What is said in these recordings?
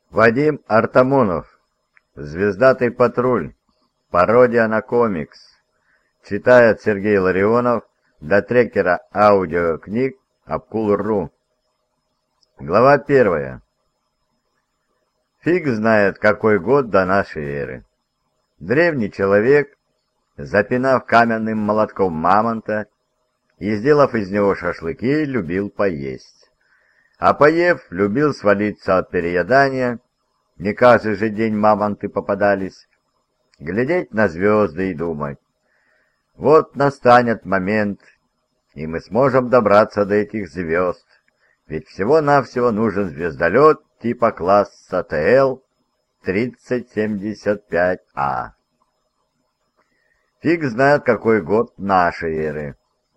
Вадим Артамонов. Звездатый патруль. Пародия на комикс. Читает Сергей Ларионов для трекера аудиокниг Апкул.ру. Глава 1. Фиг знает, какой год до нашей эры. Древний человек, запинав каменным молотком мамонта и сделав из него шашлыки, любил поесть. А поев, любил свалиться от переедания, не каждый же день мамонты попадались, глядеть на звезды и думать: вот настанет момент, и мы сможем добраться до этих звезд, ведь всего-навсего нужен звездолет типа класса ТЛ-3075А. Фиг знает, какой год нашей эры.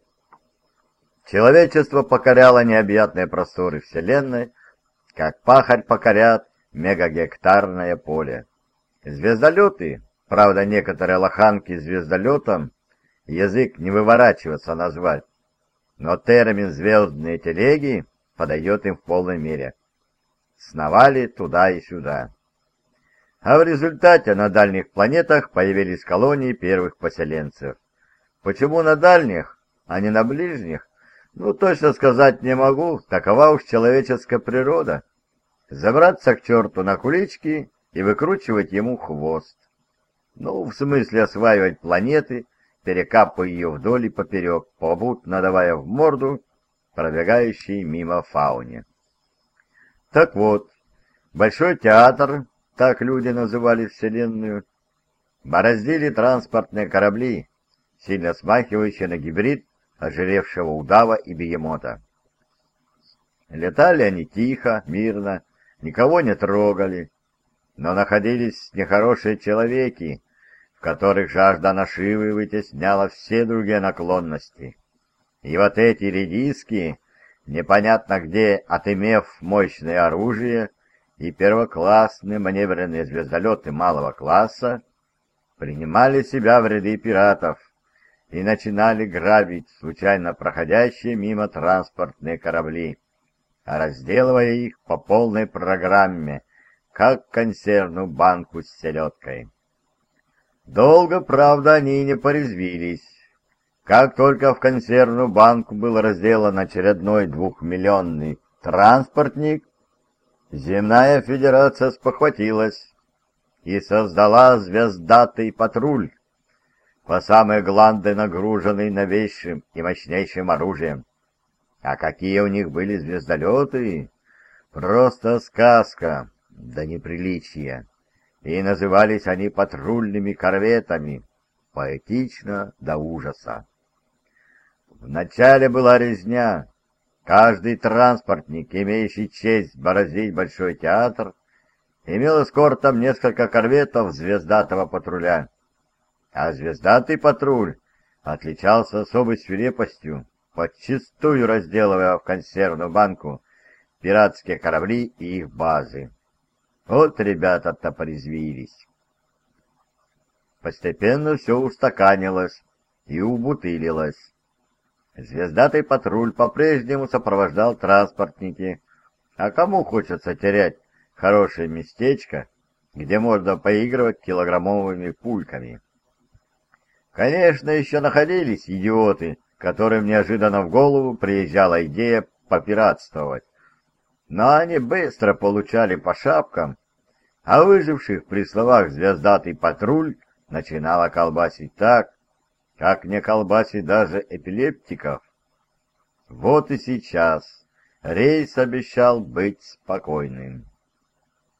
Человечество покоряло необъятные просторы Вселенной, как пахарь покорят мегагектарное поле. Звездолеты, правда, некоторые лоханки звездолетом язык не выворачивается назвать, но термин «звездные телеги» подойдет им в полной мере. Сновали туда и сюда. А в результате на дальних планетах появились колонии первых поселенцев. Почему на дальних, а не на ближних? Точно сказать не могу, такова уж человеческая природа. Забраться к черту на кулички и выкручивать ему хвост. В смысле осваивать планеты, перекапывая ее вдоль и поперек, попутно давая в морду пробегающей мимо фауне. Так вот, Большой театр, так люди называли Вселенную, бороздили транспортные корабли, сильно смахивающие на гибрид ожиревшего удава и бегемота. Летали они тихо, мирно, никого не трогали, но находились нехорошие человеки, в которых жажда наживы вытесняла все другие наклонности. И вот эти редиски, непонятно где отымев мощное оружие и первоклассные маневренные звездолеты малого класса, принимали себя в ряды пиратов и начинали грабить случайно проходящие мимо транспортные корабли, разделывая их по полной программе, как консервную банку с селедкой. Долго, правда, они не порезвились. Как только в консервную банку был разделан очередной 2-миллионный транспортник, Земная Федерация спохватилась и создала звездатый патруль, по самые гланды нагруженный новейшим и мощнейшим оружием. А какие у них были звездолеты! Просто сказка, да неприличие. И назывались они патрульными корветами, поэтично до ужаса. Вначале была резня. Каждый транспортник, имеющий честь бороздить Большой театр, имел эскортом несколько корветов звездатого патруля. А звездатый патруль отличался особой свирепостью, подчистую разделывая в консервную банку пиратские корабли и их базы. Вот ребята-то порезвились. Постепенно все устаканилось и убутылилось. Звездатый патруль по-прежнему сопровождал транспортники, а кому хочется терять хорошее местечко, где можно поигрывать килограммовыми пульками? Конечно, еще находились идиоты, которым неожиданно в голову приезжала идея попиратствовать. Но они быстро получали по шапкам, а выживших при словах «звездатый патруль» начинало колбасить так, как не колбасит даже эпилептиков. Вот и сейчас рейс обещал быть спокойным.